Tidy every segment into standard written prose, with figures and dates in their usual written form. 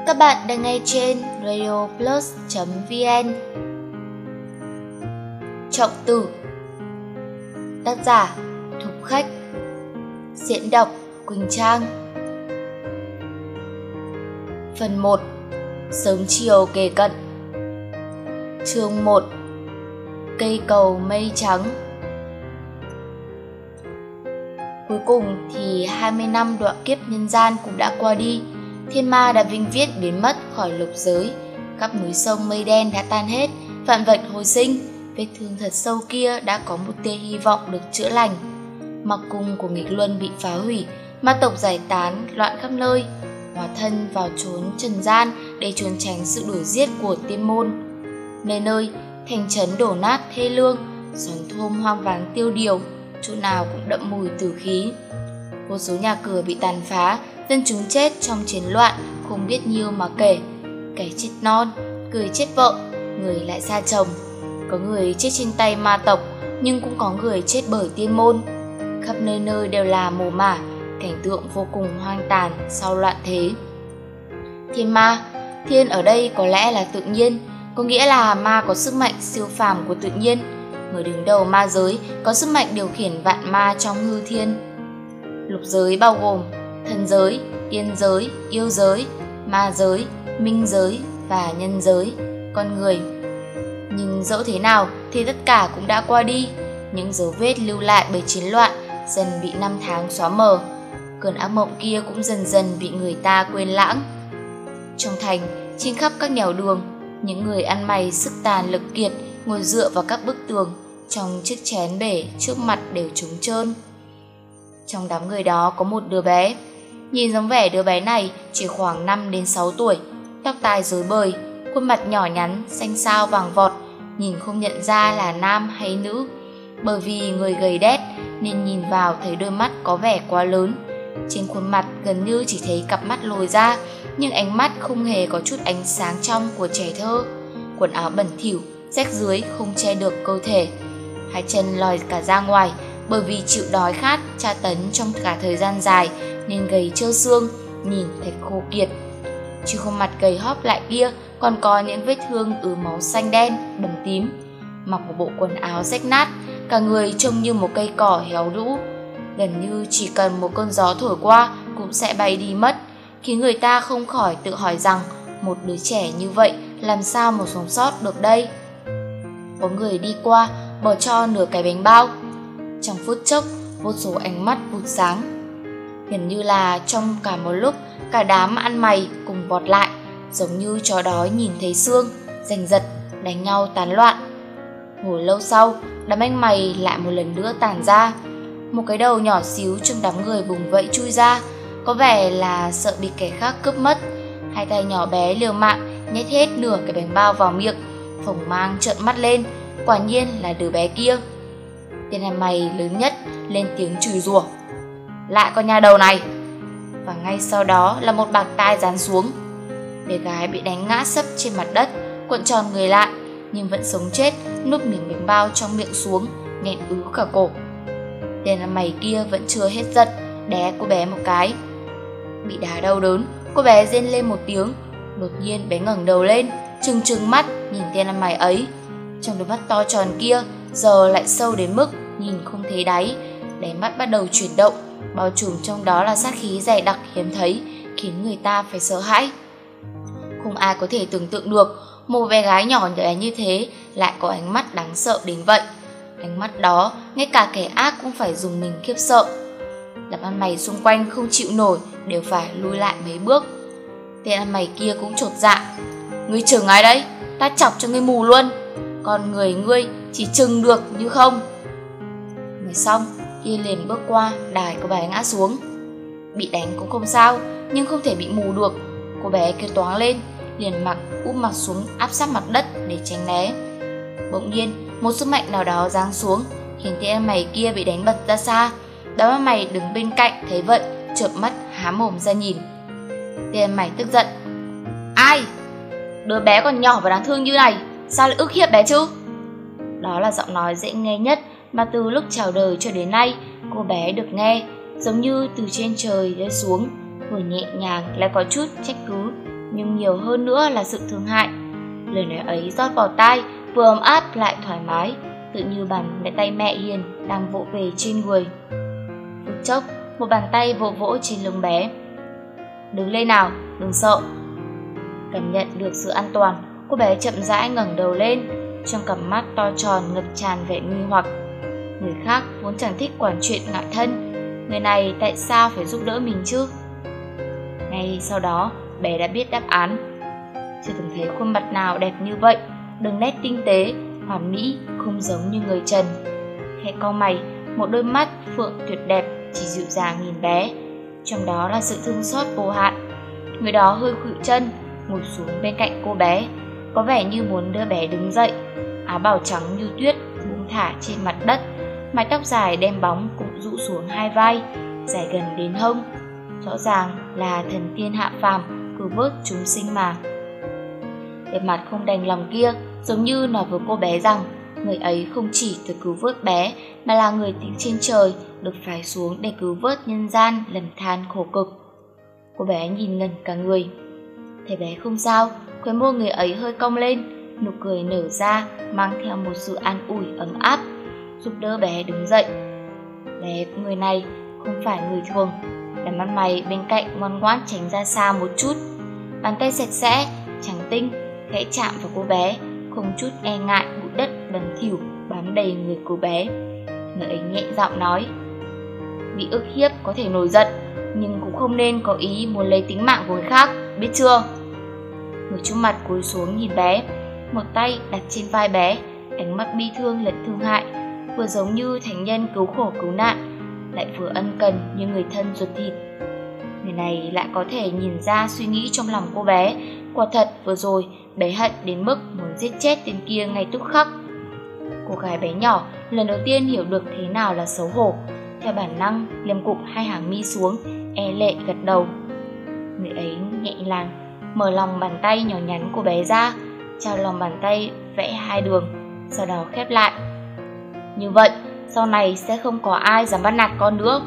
Các bạn đang nghe trên radioplus.vn. Trọng tử. Tác giả Thục Khách. Diễn đọc Quỳnh Trang. Phần 1. Sớm chiều kề cận. Chương 1. Cây cầu mây trắng. Cuối cùng thì 20 năm đoạn kiếp nhân gian cũng đã qua đi. Thiên ma đã vĩnh viễn biến mất khỏi lục giới. Các núi sông mây đen đã tan hết, vạn vật hồi sinh. Vết thương thật sâu kia đã có một tia hy vọng được chữa lành. Mặc cung của nghịch luân bị phá hủy, ma tộc giải tán loạn khắp nơi, hóa thân vào trốn trần gian để trốn tránh sự đuổi giết của tiên môn. Nơi nơi thành trấn đổ nát thê lương, xóm thôn hoang vắng tiêu điều, chỗ nào cũng đậm mùi tử khí. Vô số nhà cửa bị tàn phá, dân chúng chết trong chiến loạn không biết nhiêu mà kể. Kẻ chết non, người chết vợ, người lại xa chồng. Có người chết trên tay ma tộc, nhưng cũng có người chết bởi tiên môn. Khắp nơi nơi đều là mồ mả, cảnh tượng vô cùng hoang tàn sau loạn thế. Thiên ma, thiên ở đây có lẽ là tự nhiên, có nghĩa là ma có sức mạnh siêu phàm của tự nhiên. Người đứng đầu ma giới có sức mạnh điều khiển vạn ma trong hư thiên. Lục giới bao gồm thần giới, tiên giới, yêu giới, ma giới, minh giới và nhân giới, con người. Nhưng dẫu thế nào thì tất cả cũng đã qua đi. Những dấu vết lưu lại bởi chiến loạn dần bị năm tháng xóa mờ. Cơn ác mộng kia cũng dần dần bị người ta quên lãng. Trong thành, trên khắp các nẻo đường, những người ăn mày sức tàn lực kiệt ngồi dựa vào các bức tường, trong chiếc chén bể trước mặt đều trống trơn. Trong đám người đó có một đứa bé. Nhìn dáng vẻ đứa bé này chỉ khoảng 5 đến 6 tuổi, tóc tai rối bời, khuôn mặt nhỏ nhắn, xanh xao vàng vọt, nhìn không nhận ra là nam hay nữ. Bởi vì người gầy đét nên nhìn vào thấy đôi mắt có vẻ quá lớn. Trên khuôn mặt gần như chỉ thấy cặp mắt lồi ra, nhưng ánh mắt không hề có chút ánh sáng trong của trẻ thơ. Quần áo bẩn thỉu, rách rưới không che được cơ thể. Hai chân lòi cả ra ngoài, bởi vì chịu đói khát, tra tấn trong cả thời gian dài nên gầy trơ xương, nhìn thật khô kiệt. Trên khuôn mặt gầy hóp lại kia còn có những vết thương máu xanh đen, bầm tím. Mặc một bộ quần áo rách nát, cả người trông như một cây cỏ héo rũ. Gần như chỉ cần một cơn gió thổi qua cũng sẽ bay đi mất, khiến người ta không khỏi tự hỏi rằng một đứa trẻ như vậy làm sao mà sống sót được đây. Có người đi qua bỏ cho nửa cái bánh bao. Trong phút chốc, vô số ánh mắt vụt sáng. Gần như là trong cả một lúc, cả đám ăn mày cùng vọt lại, giống như chó đói nhìn thấy xương, giành giật, đánh nhau tán loạn. Hồi lâu sau, đám anh mày lại một lần nữa tản ra. Một cái đầu nhỏ xíu trong đám người vùng vẫy chui ra, có vẻ là sợ bị kẻ khác cướp mất. Hai tay nhỏ bé liều mạng nhét hết nửa cái bánh bao vào miệng, phồng mang trợn mắt lên, quả nhiên là đứa bé kia. Tên ăn mày lớn nhất lên tiếng chửi rủa: "Lại con nhà đầu này!" Và ngay sau đó là một bạt tai giáng xuống. Bé gái bị đánh ngã sấp trên mặt đất, cuộn tròn người lại, nhưng vẫn sống chết, nuốt miếng bánh bao trong miệng xuống, nghẹn ứ cả cổ. Tên ăn mày kia vẫn chưa hết giận, đé cô bé một cái. Bị đá đau đớn, cô bé rên lên một tiếng. Đột nhiên bé ngẩng đầu lên, trừng trừng mắt nhìn tên ăn mày ấy. Trong đôi mắt to tròn kia giờ lại sâu đến mức nhìn không thấy đáy. Đáy mắt bắt đầu chuyển động, bao trùm trong đó là sát khí dày đặc hiếm thấy, khiến người ta phải sợ hãi. Không ai có thể tưởng tượng được một bé gái nhỏ bé như thế lại có ánh mắt đáng sợ đến vậy. Ánh mắt đó ngay cả kẻ ác cũng phải dùng mình khiếp sợ. Đám ăn mày xung quanh không chịu nổi đều phải lùi lại mấy bước. Tên ăn mày kia cũng chột dạ: "Ngươi chừng ai đấy? Ta chọc cho ngươi mù luôn. Con người ngươi chỉ chừng được như không." Nói xong, kia liền bước qua đài cô bé ngã xuống. Bị đánh cũng không sao, nhưng không thể bị mù được. Cô bé kêu toáng lên, liền úp mặt xuống áp sát mặt đất để tránh né. Bỗng nhiên, một sức mạnh nào đó giáng xuống, khiến tên ăn mày kia bị đánh bật ra xa. Đám ăn mày đứng bên cạnh thấy vậy, trợn mắt há mồm ra nhìn. Tên ăn mày tức giận: "Ai? Đứa bé còn nhỏ và đáng thương như này, sao lại ức hiếp bé chứ?" Đó là giọng nói dễ nghe nhất mà từ lúc chào đời cho đến nay cô bé được nghe, giống như từ trên trời rơi xuống, vừa nhẹ nhàng lại có chút trách cứ, nhưng nhiều hơn nữa là sự thương hại. Lời nói ấy rót vào tai, vừa ấm áp lại thoải mái, tự như bàn tay mẹ hiền đang vỗ về trên người. Phút chốc, một bàn tay vỗ vỗ trên lưng bé. Đứng lên nào, đừng sợ. Cảm nhận được sự an toàn, cô bé chậm rãi ngẩng đầu lên, trong cặp mắt to tròn ngập tràn vẻ nghi hoặc. Người khác vốn chẳng thích quản chuyện ngại thân, người này tại sao phải giúp đỡ mình chứ? Ngay sau đó, bé đã biết đáp án. Chưa từng thấy khuôn mặt nào đẹp như vậy, đường nét tinh tế, hoàn mỹ, không giống như người trần. Khẽ cau mày, một đôi mắt phượng tuyệt đẹp chỉ dịu dàng nhìn bé, trong đó là sự thương xót vô hạn. Người đó hơi khuỵu chân, ngồi xuống bên cạnh cô bé, có vẻ như muốn đưa bé đứng dậy. Áo bào trắng như tuyết buông thả trên mặt đất, mái tóc dài đen bóng cũng rũ xuống hai vai, dài gần đến hông. Rõ ràng là thần tiên hạ phàm cứu vớt chúng sinh mà. Vẻ mặt không đành lòng kia giống như nói với cô bé rằng người ấy không chỉ từ cứu vớt bé, mà là người từ trên trời được phái xuống để cứu vớt nhân gian lầm than khổ cực. Cô bé nhìn ngẩn cả người. Thấy bé không sao, khóe môi người ấy hơi cong lên, nụ cười nở ra mang theo một sự an ủi ấm áp, giúp đỡ bé đứng dậy. Bé người này không phải người thường, đám mắt mày bên cạnh ngoan ngoãn tránh ra xa một chút. Bàn tay sạch sẽ, trắng tinh, khẽ chạm vào cô bé, không chút e ngại bụi đất bẩn thỉu bám đầy người cô bé. Người ấy nhẹ giọng nói: bị ức hiếp có thể nổi giận, nhưng cũng không nên có ý muốn lấy tính mạng của người khác, biết chưa? Người trước mặt cúi xuống nhìn bé, một tay đặt trên vai bé, ánh mắt bi thương lẫn thương hại, vừa giống như thánh nhân cứu khổ cứu nạn, lại vừa ân cần như người thân ruột thịt. Người này lại có thể nhìn ra suy nghĩ trong lòng cô bé. Quả thật vừa rồi bé hận đến mức muốn giết chết tên kia ngay tức khắc. Cô gái bé nhỏ lần đầu tiên hiểu được thế nào là xấu hổ, theo bản năng liềm cụp hai hàng mi xuống, e lệ gật đầu. Người ấy nhẹ nhàng mở lòng bàn tay nhỏ nhắn của bé ra, trao lòng bàn tay vẽ hai đường, sau đó khép lại. Như vậy sau này sẽ không có ai dám bắt nạt con nữa.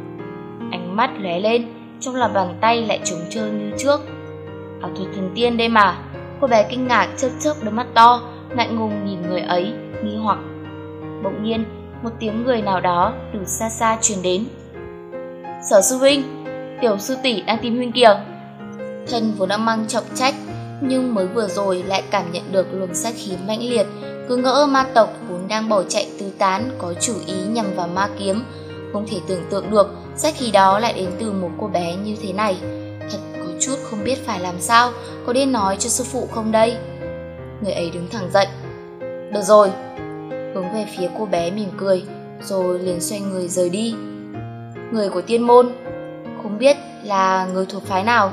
Ánh mắt lóe lên, trong lòng bàn tay lại trống trơn như trước. Ảo thuật thần tiên đây mà. Cô bé kinh ngạc chớp chớp đôi mắt to, ngại ngùng nhìn người ấy, nghi hoặc. Bỗng nhiên một tiếng người nào đó từ xa xa truyền đến. Sở sư huynh, tiểu sư tỷ đang tìm huynh kìa. Thân vốn đã mang trọng trách, nhưng mới vừa rồi lại cảm nhận được luồng sát khí mãnh liệt, cứ ngỡ ma tộc vốn đang bỏ chạy tứ tán có chủ ý nhằm vào ma kiếm. Không thể tưởng tượng được sát khí đó lại đến từ một cô bé như thế này. Thật có chút không biết phải làm sao, có nên nói cho sư phụ không đây? Người ấy đứng thẳng dậy. Được rồi. Hướng về phía cô bé mỉm cười, rồi liền xoay người rời đi. Người của tiên môn, không biết là người thuộc phái nào?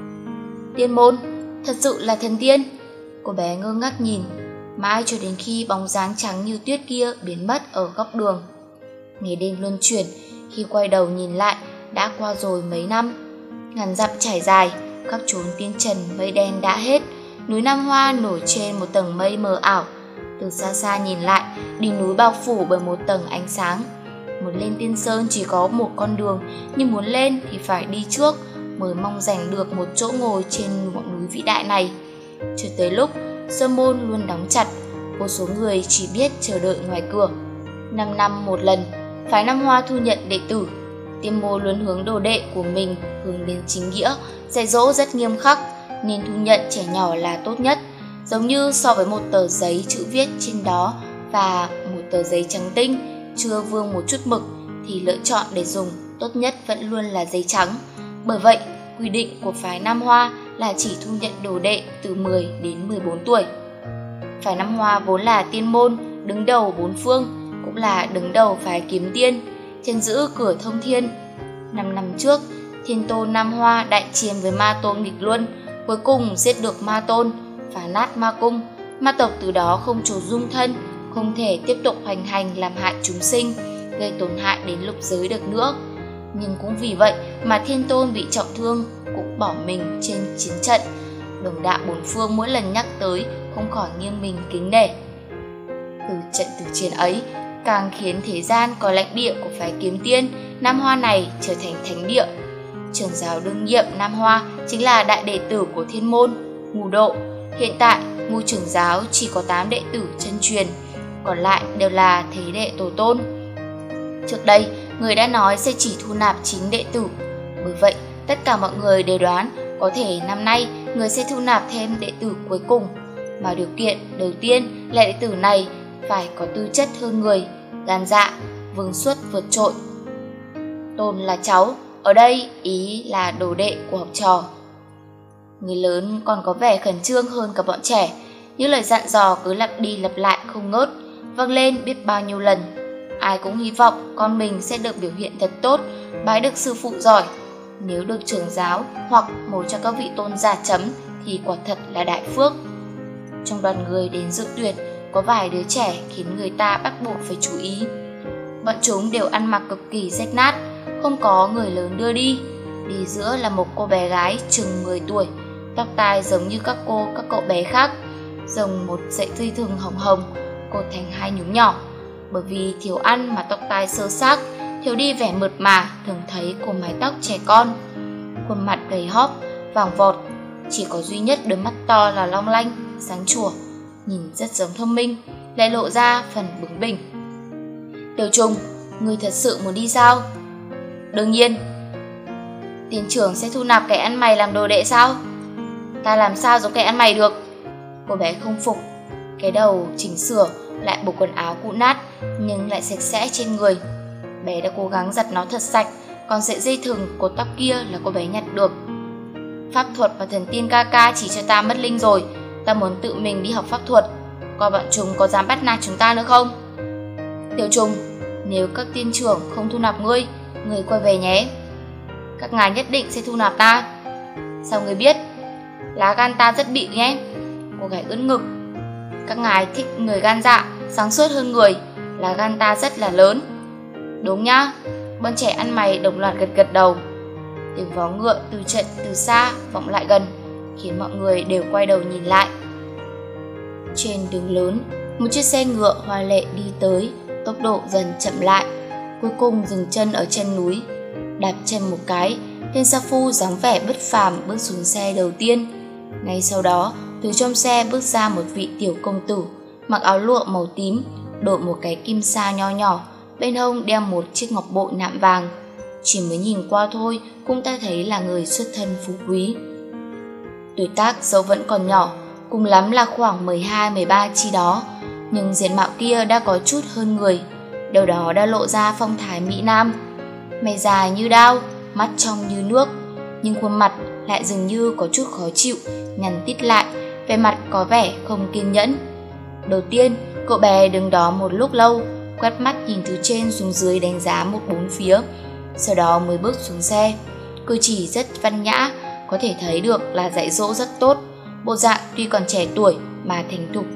Tiên môn, thật sự là thần tiên. Cô bé ngơ ngác nhìn, mãi cho đến khi bóng dáng trắng như tuyết kia biến mất ở góc đường. Ngày đêm luân chuyển, khi quay đầu nhìn lại đã qua rồi mấy năm. Ngàn dặm trải dài, khắp chốn tiên trần mây đen đã hết. Núi Nam Hoa nổi trên một tầng mây mờ ảo. Từ xa xa nhìn lại, đỉnh núi bao phủ bởi một tầng ánh sáng. Muốn lên Tiên Sơn chỉ có một con đường, nhưng muốn lên thì phải đi trước, mới mong giành được một chỗ ngồi trên ngọn núi vĩ đại này. Cho tới lúc sơn môn luôn đóng chặt, vô số người chỉ biết chờ đợi ngoài cửa. 5 năm một lần, phái Nam Hoa thu nhận đệ tử. Tiên môn luôn hướng đồ đệ của mình hướng đến chính nghĩa, dạy dỗ rất nghiêm khắc, nên thu nhận trẻ nhỏ là tốt nhất. Giống như so với một tờ giấy chữ viết trên đó và một tờ giấy trắng tinh chưa vương một chút mực, thì lựa chọn để dùng tốt nhất vẫn luôn là giấy trắng. Bởi vậy, quy định của phái Nam Hoa là chỉ thu nhận đồ đệ từ 10 đến 14 tuổi. Phái Nam Hoa vốn là tiên môn đứng đầu bốn phương, cũng là đứng đầu phái kiếm tiên, trấn giữ cửa thông thiên. 5 năm trước, Thiên Tôn Nam Hoa đại chiến với Ma Tôn nghịch luân, cuối cùng giết được Ma Tôn, phá nát ma cung. Ma tộc từ đó không chỗ dung thân, không thể tiếp tục hoành hành làm hại chúng sinh, gây tổn hại đến lục giới được nữa. Nhưng cũng vì vậy mà Thiên Tôn bị trọng thương, cũng bỏ mình trên chiến trận. Đồng đạo bốn phương mỗi lần nhắc tới không khỏi nghiêng mình kính nể. Từ trận tử chiến ấy càng khiến thế gian coi lãnh địa của phái kiếm tiên Nam Hoa này trở thành thánh địa. Trưởng giáo đương nhiệm Nam Hoa chính là đại đệ tử của Thiên Môn, Ngũ Độ. Hiện tại, Ngũ trưởng giáo chỉ có 8 đệ tử chân truyền, còn lại đều là thế đệ tổ tôn. Trước đây, người đã nói sẽ chỉ thu nạp 9 đệ tử. Bởi vậy, tất cả mọi người đều đoán có thể năm nay người sẽ thu nạp thêm đệ tử cuối cùng. Mà điều kiện đầu tiên là đệ tử này phải có tư chất hơn người, gan dạ, vương xuất vượt trội. Tôn là cháu, ở đây ý là đồ đệ của học trò. Người lớn còn có vẻ khẩn trương hơn cả bọn trẻ, những lời dặn dò cứ lặp đi lặp lại không ngớt, vang lên biết bao nhiêu lần. Ai cũng hy vọng con mình sẽ được biểu hiện thật tốt, bái được sư phụ giỏi. Nếu được trưởng giáo hoặc một trong các vị tôn giả chấm thì quả thật là đại phước. Trong đoàn người đến dự tuyển, có vài đứa trẻ khiến người ta bắt buộc phải chú ý. Bọn chúng đều ăn mặc cực kỳ rách nát, không có người lớn đưa đi. Đi giữa là một cô bé gái chừng 10 tuổi, tóc tai giống như các cậu bé khác, dùng một sợi dây thừng hồng hồng cột thành 2 nhúm nhỏ. Bởi vì thiếu ăn mà tóc tai xơ xác, thiếu đi vẻ mượt mà thường thấy của mái tóc trẻ con. Khuôn mặt gầy hóp, vàng vọt, chỉ có duy nhất đôi mắt to là long lanh, sáng chủa, nhìn rất giống thông minh, lại lộ ra phần bướng bỉnh. Tiểu Trùng, ngươi thật sự muốn đi sao? Đương nhiên. Tiền trưởng sẽ thu nạp kẻ ăn mày làm đồ đệ sao? Ta làm sao giống kẻ ăn mày được? Cô bé không phục, cái đầu chỉnh sửa, lại bộ quần áo cũ nát nhưng lại sạch sẽ trên người. Bé đã cố gắng giặt nó thật sạch, còn sợi dây thừng cột tóc kia là cô bé nhặt được. Pháp thuật và thần tiên ca ca chỉ cho ta mất linh rồi, ta muốn tự mình đi học pháp thuật, coi bọn chúng có dám bắt nạt chúng ta nữa không? Tiểu Trùng, nếu các tiên trưởng không thu nạp ngươi, ngươi quay về nhé. Các ngài nhất định sẽ thu nạp ta. Sao ngươi biết? Lá gan ta rất bự nhé. Cô gái ưỡn ngực. Các ngài thích người gan dạ, sáng suốt hơn người, lá gan ta rất là lớn. Đúng nhá. Bọn trẻ ăn mày đồng loạt gật đầu. Tiếng vó ngựa từ trận từ xa vọng lại gần, khiến mọi người đều quay đầu nhìn lại. Trên đường lớn, một chiếc xe ngựa hoa lệ đi tới, tốc độ dần chậm lại, cuối cùng dừng chân ở chân núi. Đạp chân một cái, tên sa phu dáng vẻ bất phàm bước xuống xe đầu tiên. Ngay sau đó, từ trong xe bước ra một vị tiểu công tử, mặc áo lụa màu tím, đội một cái kim sa nho nhỏ, bên hông đeo một chiếc ngọc bội nạm vàng. Chỉ mới nhìn qua thôi cũng ta thấy là người xuất thân phú quý. Tuổi tác dẫu vẫn còn nhỏ, cùng lắm là khoảng 12-13 chi đó, nhưng diện mạo kia đã có chút hơn người, đầu đó đã lộ ra phong thái mỹ nam. Mày dài như đao, mắt trong như nước, nhưng khuôn mặt lại dường như có chút khó chịu, nhăn tít lại, vẻ mặt có vẻ không kiên nhẫn. Đầu tiên, cậu bé đứng đó một lúc lâu, quét mắt nhìn từ trên xuống dưới đánh giá một bốn phía, sau đó mới bước xuống xe. Cử chỉ rất văn nhã, có thể thấy được là dạy dỗ rất tốt, bộ dạng tuy còn trẻ tuổi mà thành thục.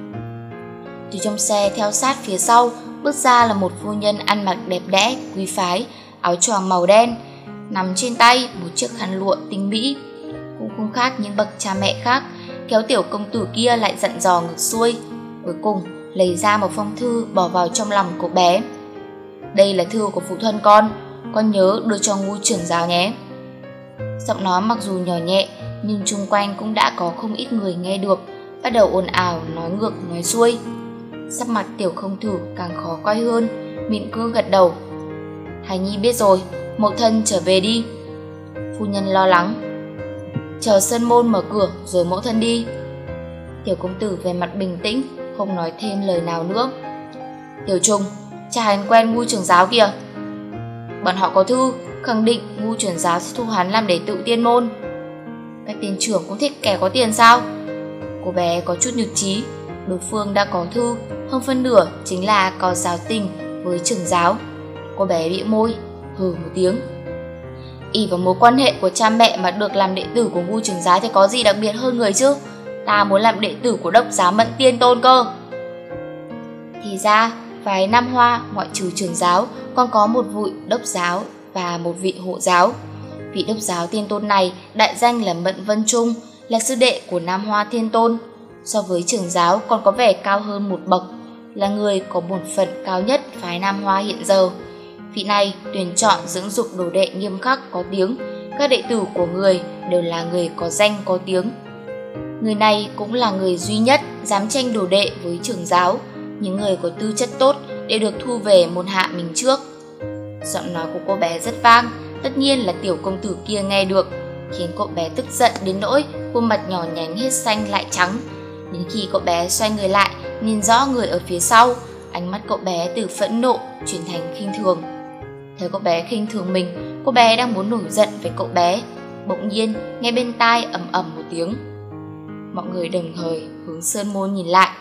Từ trong xe theo sát phía sau bước ra là một phu nhân ăn mặc đẹp đẽ, quý phái, áo choàng màu đen, nắm trên tay một chiếc khăn lụa tinh mỹ. Cũng không khác những bậc cha mẹ khác, kéo tiểu công tử kia lại dặn dò ngược xuôi, cuối cùng lấy ra một phong thư bỏ vào trong lòng cậu bé. Đây là thư của phụ thân con nhớ đưa cho Ngũ trưởng giáo nhé. Giọng nói mặc dù nhỏ nhẹ nhưng chung quanh cũng đã có không ít người nghe được, bắt đầu ồn ào nói ngược nói xuôi. Sắc mặt tiểu công tử càng khó coi hơn, mỉm cười gật đầu. Hải nhi biết rồi, mẫu thân trở về đi. Phu nhân lo lắng. Chờ sơn môn mở cửa rồi mẫu thân đi. Tiểu công tử về mặt bình tĩnh, không nói thêm lời nào nữa. Tiểu Trùng, cha hắn quen Ngũ trưởng giáo kìa. Bọn họ có thư khẳng định Ngũ trưởng giáo sẽ thu hắn làm đệ tử tiên môn. Các tiên trưởng cũng thích kẻ có tiền sao? Cô bé có chút nhụt chí, đối phương đã có thư, hơn phân nửa chính là có giao tình với trưởng giáo. Cô bé bĩu môi, hừ một tiếng. Ỷ vào mối quan hệ của cha mẹ mà được làm đệ tử của Ngũ trưởng giáo thì có gì đặc biệt hơn người chứ? Ta muốn làm đệ tử của đốc giáo Mẫn Tiên Tôn cơ. Thì ra, phái Nam Hoa ngoại trừ trưởng giáo còn có một vị đốc giáo và một vị hộ giáo. Vị đốc giáo Tiên Tôn này đại danh là Mẫn Vân Trung, là sư đệ của Nam Hoa Thiên Tôn. So với trưởng giáo còn có vẻ cao hơn một bậc, là người có bổn phận cao nhất phái Nam Hoa hiện giờ. Vị này tuyển chọn dưỡng dục đồ đệ nghiêm khắc có tiếng, Các đệ tử của người đều là người có danh có tiếng. Người này cũng là người duy nhất dám tranh đồ đệ với trưởng giáo. Những người có tư chất tốt đều được thu về môn hạ mình trước. Giọng nói của cô bé rất vang, tất nhiên là tiểu công tử kia nghe được, khiến cậu bé tức giận đến nỗi khuôn mặt nhỏ nhánh hết xanh lại trắng. Đến khi cậu bé xoay người lại, nhìn rõ người ở phía sau, ánh mắt cậu bé từ phẫn nộ chuyển thành khinh thường. Thấy cậu bé khinh thường mình, cô bé đang muốn nổi giận với cậu bé. Bỗng nhiên, nghe bên tai ầm ầm một tiếng. Mọi người đồng thời hướng sơn môn nhìn lại.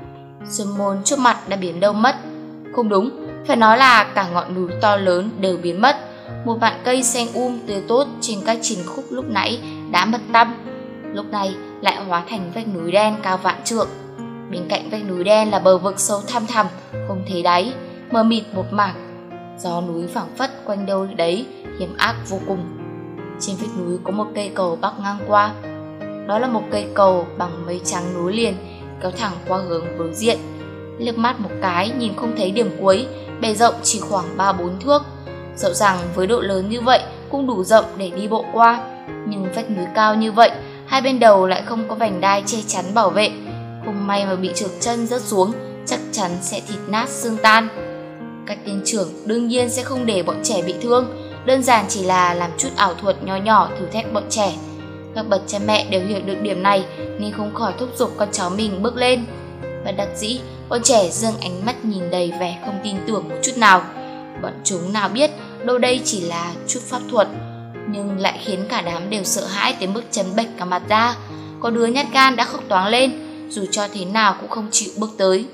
Sơn môn trước mặt đã biến đâu mất. Không đúng, phải nói là cả ngọn núi to lớn đều biến mất. Một vạn cây xanh tươi tốt trên các trình khúc lúc nãy đã mất tăm, lúc này lại hóa thành vách núi đen cao vạn trượng. Bên cạnh vách núi đen là bờ vực sâu thăm thẳm, không thấy đáy, mờ mịt một mảng. Gió núi phảng phất quanh đâu đấy, hiểm ác vô cùng. Trên vách núi có một cây cầu bắc ngang qua. Đó là một cây cầu bằng mây trắng nối liền, kéo thẳng qua hướng đối diện. Liếc mắt một cái nhìn không thấy điểm cuối, bề rộng chỉ khoảng 3-4 thước. Dẫu rằng với độ lớn như vậy cũng đủ rộng để đi bộ qua, nhưng vách núi cao như vậy, hai bên đầu lại không có vành đai che chắn bảo vệ. Không may mà bị trượt chân rớt xuống, chắc chắn sẽ thịt nát xương tan. Các tiên trưởng đương nhiên sẽ không để bọn trẻ bị thương, đơn giản chỉ là làm chút ảo thuật nho nhỏ thử thách bọn trẻ. Các bậc cha mẹ đều hiểu được điểm này nên không khỏi thúc giục con cháu mình bước lên. Bất đắc dĩ, bọn trẻ giương ánh mắt nhìn đầy vẻ không tin tưởng một chút nào. Bọn chúng nào biết đâu đây chỉ là chút pháp thuật, nhưng lại khiến cả đám đều sợ hãi tới mức chấn bệch cả mặt ra. Có đứa nhát gan đã khóc toáng lên, dù cho thế nào cũng không chịu bước tới.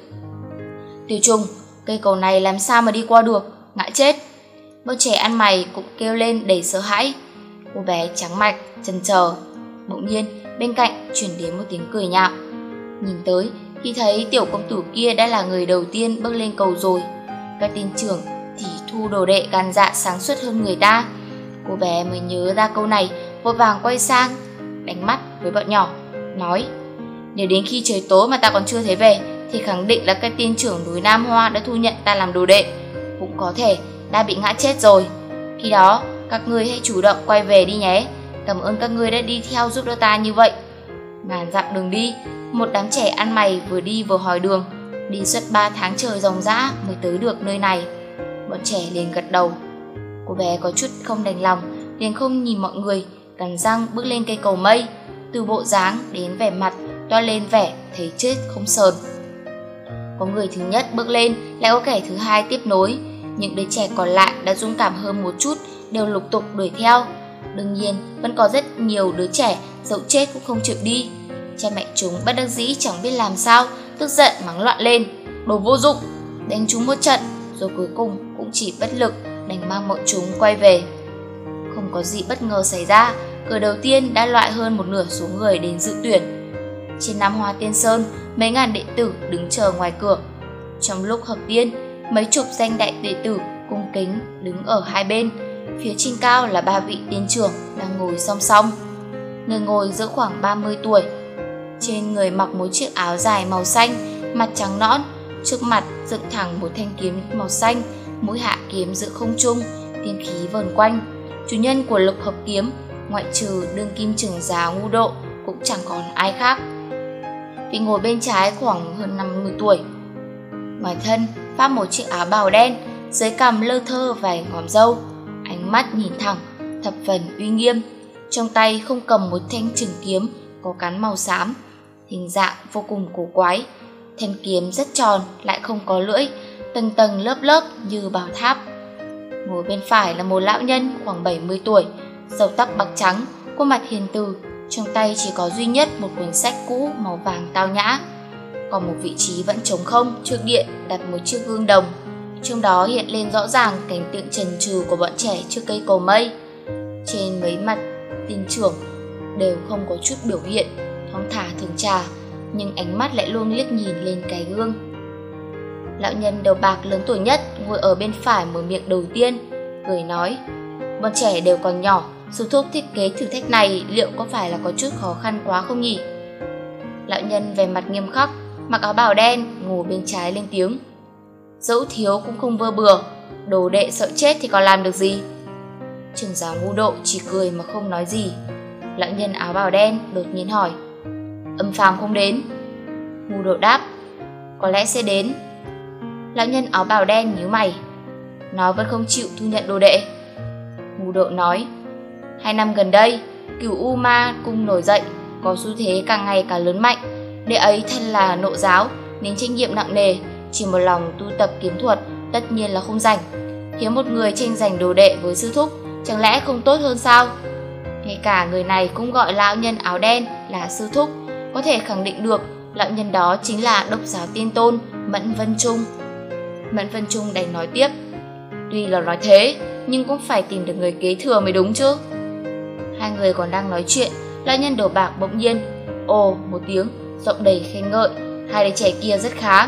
Tiểu Trùng, cây cầu này làm sao mà đi qua được, ngã chết. Bọn trẻ ăn mày cũng kêu lên đầy sợ hãi. Cô bé trắng mạch, chần chờ. Bỗng nhiên bên cạnh chuyển đến một tiếng cười nhạo. Nhìn tới, khi thấy tiểu công tử kia đã là người đầu tiên bước lên cầu rồi. Các tiên trưởng thì thu đồ đệ gan dạ sáng suốt hơn người ta. Cô bé mới nhớ ra câu này, vội vàng quay sang, đánh mắt với bọn nhỏ, nói: nếu đến khi trời tối mà ta còn chưa thấy về, thì khẳng định là các tiên trưởng núi Nam Hoa đã thu nhận ta làm đồ đệ. Cũng có thể đã bị ngã chết rồi. Khi đó, các ngươi hãy chủ động quay về đi nhé. Cảm ơn các ngươi đã đi theo giúp đỡ ta như vậy. Ngàn dặm đường đi, một đám trẻ ăn mày vừa đi vừa hỏi đường. Đi suốt 3 tháng trời ròng rã mới tới được nơi này. Bọn trẻ liền gật đầu. Cô bé có chút không đành lòng, liền không nhìn mọi người, cắn răng bước lên cây cầu mây. Từ bộ dáng đến vẻ mặt toa lên vẻ thấy chết không sờn. Có người thứ nhất bước lên, lại có kẻ thứ hai tiếp nối. Những đứa trẻ còn lại đã dũng cảm hơn một chút, đều lục tục đuổi theo. Đương nhiên vẫn có rất nhiều đứa trẻ dẫu chết cũng không chịu đi. Cha mẹ chúng bất đắc dĩ chẳng biết làm sao, tức giận mắng loạn lên: đồ vô dụng, đánh chúng một trận. Rồi cuối cùng cũng chỉ bất lực đành mang bọn chúng quay về. Không có gì bất ngờ xảy ra, cửa đầu tiên đã loại hơn một nửa số người đến dự tuyển. Trên Nam Hoa Tiên Sơn, mấy ngàn đệ tử đứng chờ ngoài cửa. Trong lúc hợp tiên, mấy chục danh đại đệ tử cung kính đứng ở hai bên. Phía trên cao là 3 vị tiên trưởng đang ngồi song song. Người ngồi giữa khoảng 30 tuổi. Trên người mặc một chiếc áo dài màu xanh, mặt trắng nõn, trước mặt dựng thẳng một thanh kiếm màu xanh, mũi hạ kiếm giữa không trung, tiên khí vờn quanh. Chủ nhân của Lục Hợp Kiếm, ngoại trừ đương kim trưởng giáo Ngũ Độ, cũng chẳng còn ai khác. Vị ngồi bên trái khoảng hơn 50 tuổi. Ngoài thân phát một chiếc áo bào đen, dưới cằm lơ thơ vài ngòm râu, ánh mắt nhìn thẳng, thập phần uy nghiêm. Trong tay không cầm một thanh trường kiếm có cán màu xám, hình dạng vô cùng cổ quái. Thân kiếm rất tròn lại không có lưỡi, tầng tầng lớp lớp như bảo tháp. Ngồi bên phải là một lão nhân khoảng 70 tuổi, râu tóc bạc trắng, khuôn mặt hiền từ, trong tay chỉ có duy nhất một cuốn sách cũ màu vàng tao nhã. Còn một vị trí vẫn trống không, trước điện đặt một chiếc gương đồng, trong đó hiện lên rõ ràng cảnh tượng trần trừ của bọn trẻ trước cây cầu mây. Trên mấy mặt tiên trưởng đều không có chút biểu hiện, thong thả thường trà, nhưng ánh mắt lại luôn liếc nhìn lên cái gương. Lão nhân đầu bạc lớn tuổi nhất ngồi ở bên phải mở miệng đầu tiên, cười nói: bọn trẻ đều còn nhỏ, sư thúc thiết kế thử thách này liệu có phải là có chút khó khăn quá không nhỉ? Lão nhân về mặt nghiêm khắc, mặc áo bào đen ngồi bên trái lên tiếng: dẫu thiếu cũng không vơ bừa, đồ đệ sợ chết thì còn làm được gì. Trưởng giáo Ngu Độ chỉ cười mà không nói gì. Lão nhân áo bào đen đột nhiên hỏi: Âm Phàm không đến? Ngu Độ đáp: Có lẽ sẽ đến. Lão nhân áo bào đen nhíu mày: Nó vẫn không chịu thu nhận đồ đệ. Ngu Độ nói: 2 năm gần đây, Cửu U Ma Cung nổi dậy, có xu thế càng ngày càng lớn mạnh. Đệ ấy thân là nộ giáo nên trách nhiệm nặng nề, chỉ một lòng tu tập kiếm thuật tất nhiên là không rảnh. Hiếm một người tranh giành đồ đệ với sư thúc, chẳng lẽ không tốt hơn sao? Ngay cả người này cũng gọi lão nhân áo đen là sư thúc, có thể khẳng định được lão nhân đó chính là độc giáo tiên tôn Mẫn Vân Trung. Mẫn Vân Trung đành nói tiếp: Tuy là nói thế, nhưng cũng phải tìm được người kế thừa mới đúng chứ. Hai người còn đang nói chuyện, lão nhân đầu bạc bỗng nhiên ồ một tiếng, giọng đầy khen ngợi: Hai đứa trẻ kia rất khá.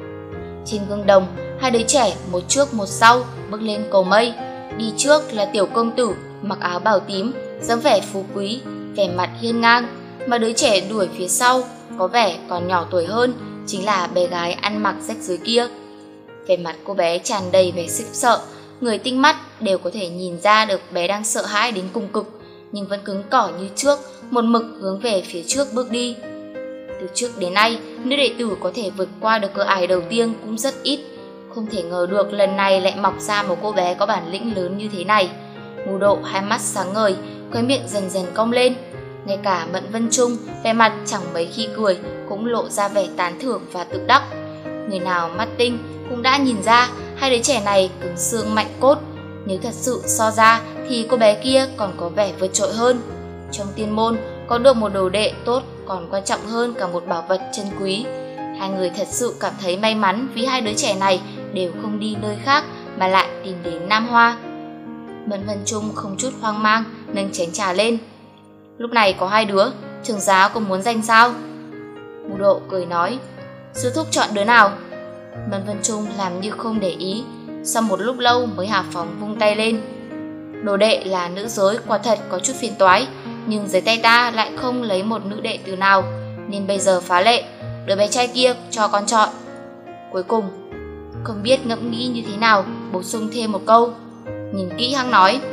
Trên gương đồng, hai đứa trẻ một trước một sau bước lên cầu mây. Đi trước là tiểu công tử mặc áo bào tím, dáng vẻ phú quý, vẻ mặt hiên ngang, mà đứa trẻ đuổi phía sau có vẻ còn nhỏ tuổi hơn, chính là bé gái ăn mặc rách rưới kia. Vẻ mặt cô bé tràn đầy vẻ khiếp sợ, người tinh mắt đều có thể nhìn ra được bé đang sợ hãi đến cùng cực, nhưng vẫn cứng cỏi như trước, một mực hướng về phía trước bước đi. Từ trước đến nay, nữ đệ tử có thể vượt qua được cửa ải đầu tiên cũng rất ít. Không thể ngờ được lần này lại mọc ra một cô bé có bản lĩnh lớn như thế này. Ngu Độ hai mắt sáng ngời, khóe miệng dần dần cong lên. Ngay cả Mẫn Vân Trung, vẻ mặt chẳng mấy khi cười, cũng lộ ra vẻ tán thưởng và tự đắc. Người nào mắt tinh cũng đã nhìn ra hai đứa trẻ này cứng xương mạnh cốt. Nếu thật sự so ra thì cô bé kia còn có vẻ vượt trội hơn. Trong tiên môn, có được một đồ đệ tốt còn quan trọng hơn cả một bảo vật chân quý. Hai người thật sự cảm thấy may mắn vì hai đứa trẻ này đều không đi nơi khác mà lại tìm đến Nam Hoa. Mẫn Vân Trung không chút hoang mang nâng chén trà lên. Lúc này có hai đứa, trưởng giáo có muốn giành sao? Ngu Độ cười nói: Sư thúc chọn đứa nào? Mẫn Vân Trung làm như không để ý, sau một lúc lâu mới hào phóng vung tay lên. Đồ đệ là nữ giới quả thật có chút phiền toái, nhưng dưới tay ta lại không lấy một nữ đệ tử nào, nên bây giờ phá lệ, đứa bé trai kia cho con chọn. Cuối cùng, không biết ngẫm nghĩ như thế nào, bổ sung thêm một câu, nhìn kỹ hăng nói: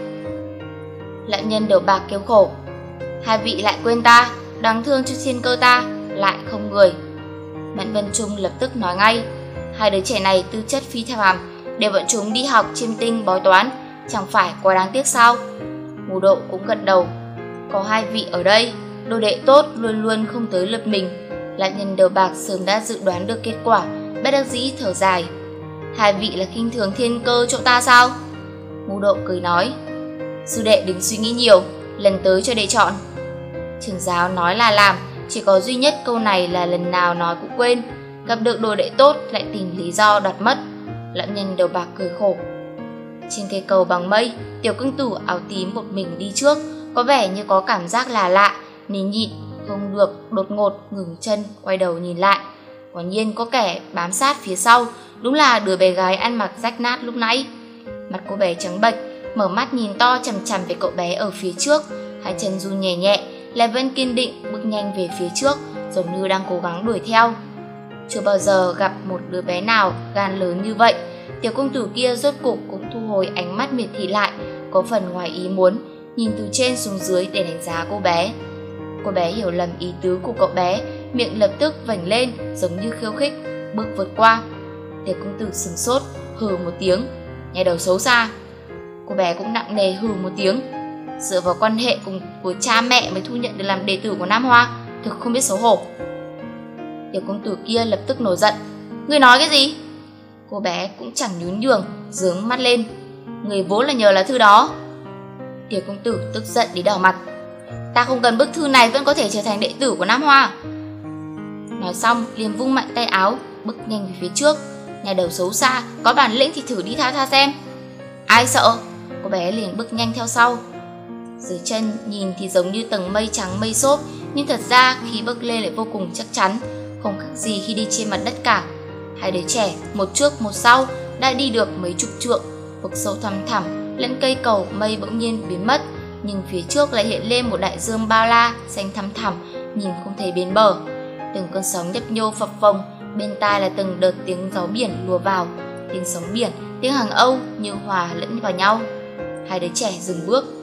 Lão nhân đầu bạc kêu khổ: Hai vị lại quên ta, đáng thương cho thiên cơ ta, lại không người. Mẫn Vân Trung lập tức nói ngay: Hai đứa trẻ này tư chất phi phàm, để bọn chúng đi học chiêm tinh bói toán, chẳng phải quá đáng tiếc sao? Ngu Độ cũng gật đầu: Có hai vị ở đây, đồ đệ tốt luôn luôn không tới lượt mình. Lão nhân đầu bạc sớm đã dự đoán được kết quả, bất đắc dĩ thở dài: Hai vị là khinh thường thiên cơ chỗ ta sao? Ngu Độ cười nói: Sư đệ đừng suy nghĩ nhiều, lần tới cho đệ chọn. Trưởng giáo nói là làm, chỉ có duy nhất câu này là lần nào nói cũng quên. Gặp được đồ đệ tốt lại tìm lý do đoạt mất. Lão nhân đầu bạc cười khổ. Trên cây cầu bằng mây, tiểu công tử áo tím một mình đi trước, có vẻ như có cảm giác là lạ, nên nhịn không được đột ngột ngừng chân quay đầu nhìn lại. Quả nhiên có kẻ bám sát phía sau, đúng là đứa bé gái ăn mặc rách nát lúc nãy. Mặt cô bé trắng bệch, mở mắt nhìn to chằm chằm về cậu bé ở phía trước, hai chân run nhẹ nhẹ, lại vẫn kiên định bước nhanh về phía trước, giống như đang cố gắng đuổi theo. Chưa bao giờ gặp một đứa bé nào gan lớn như vậy. Tiểu công tử kia rốt cục cũng thu hồi ánh mắt miệt thị lại, có phần ngoài ý muốn, nhìn từ trên xuống dưới để đánh giá cô bé. Cô bé hiểu lầm ý tứ của cậu bé, miệng lập tức vểnh lên giống như khiêu khích, bước vượt qua. Tiểu công tử sửng sốt, hừ một tiếng: Nhai đầu xấu xa. Cô bé cũng nặng nề hừ một tiếng: Dựa vào quan hệ của cha mẹ mới thu nhận được làm đệ tử của Nam Hoa, thực không biết xấu hổ. Tiểu công tử kia lập tức nổi giận: Ngươi nói cái gì? Cô bé cũng chẳng nhún nhường, giướng mắt lên: Người vốn là nhờ lá thư đó. Tiểu công tử tức giận đến đỏ mặt: Ta không cần bức thư này vẫn có thể trở thành đệ tử của Nam Hoa. Nói xong liền vung mạnh tay áo, bước nhanh về phía trước: Nhà đầu xấu xa, có bản lĩnh thì thử đi tha xem. Ai sợ? Cô bé liền bước nhanh theo sau. Dưới chân nhìn thì giống như tầng mây trắng mây xốp, nhưng thật ra khi bước lên lại vô cùng chắc chắn, không khác gì khi đi trên mặt đất cả. Hai đứa trẻ một trước một sau đã đi được mấy chục trượng, vực sâu thăm thẳm, lẫn cây cầu mây bỗng nhiên biến mất, nhưng phía trước lại hiện lên một đại dương bao la xanh thăm thẳm, nhìn không thấy bến bờ. Từng cơn sóng nhấp nhô phập phồng, bên tai là từng đợt tiếng gió biển lùa vào, tiếng sóng biển, tiếng hàng Âu như hòa lẫn vào nhau. Hai đứa trẻ dừng bước.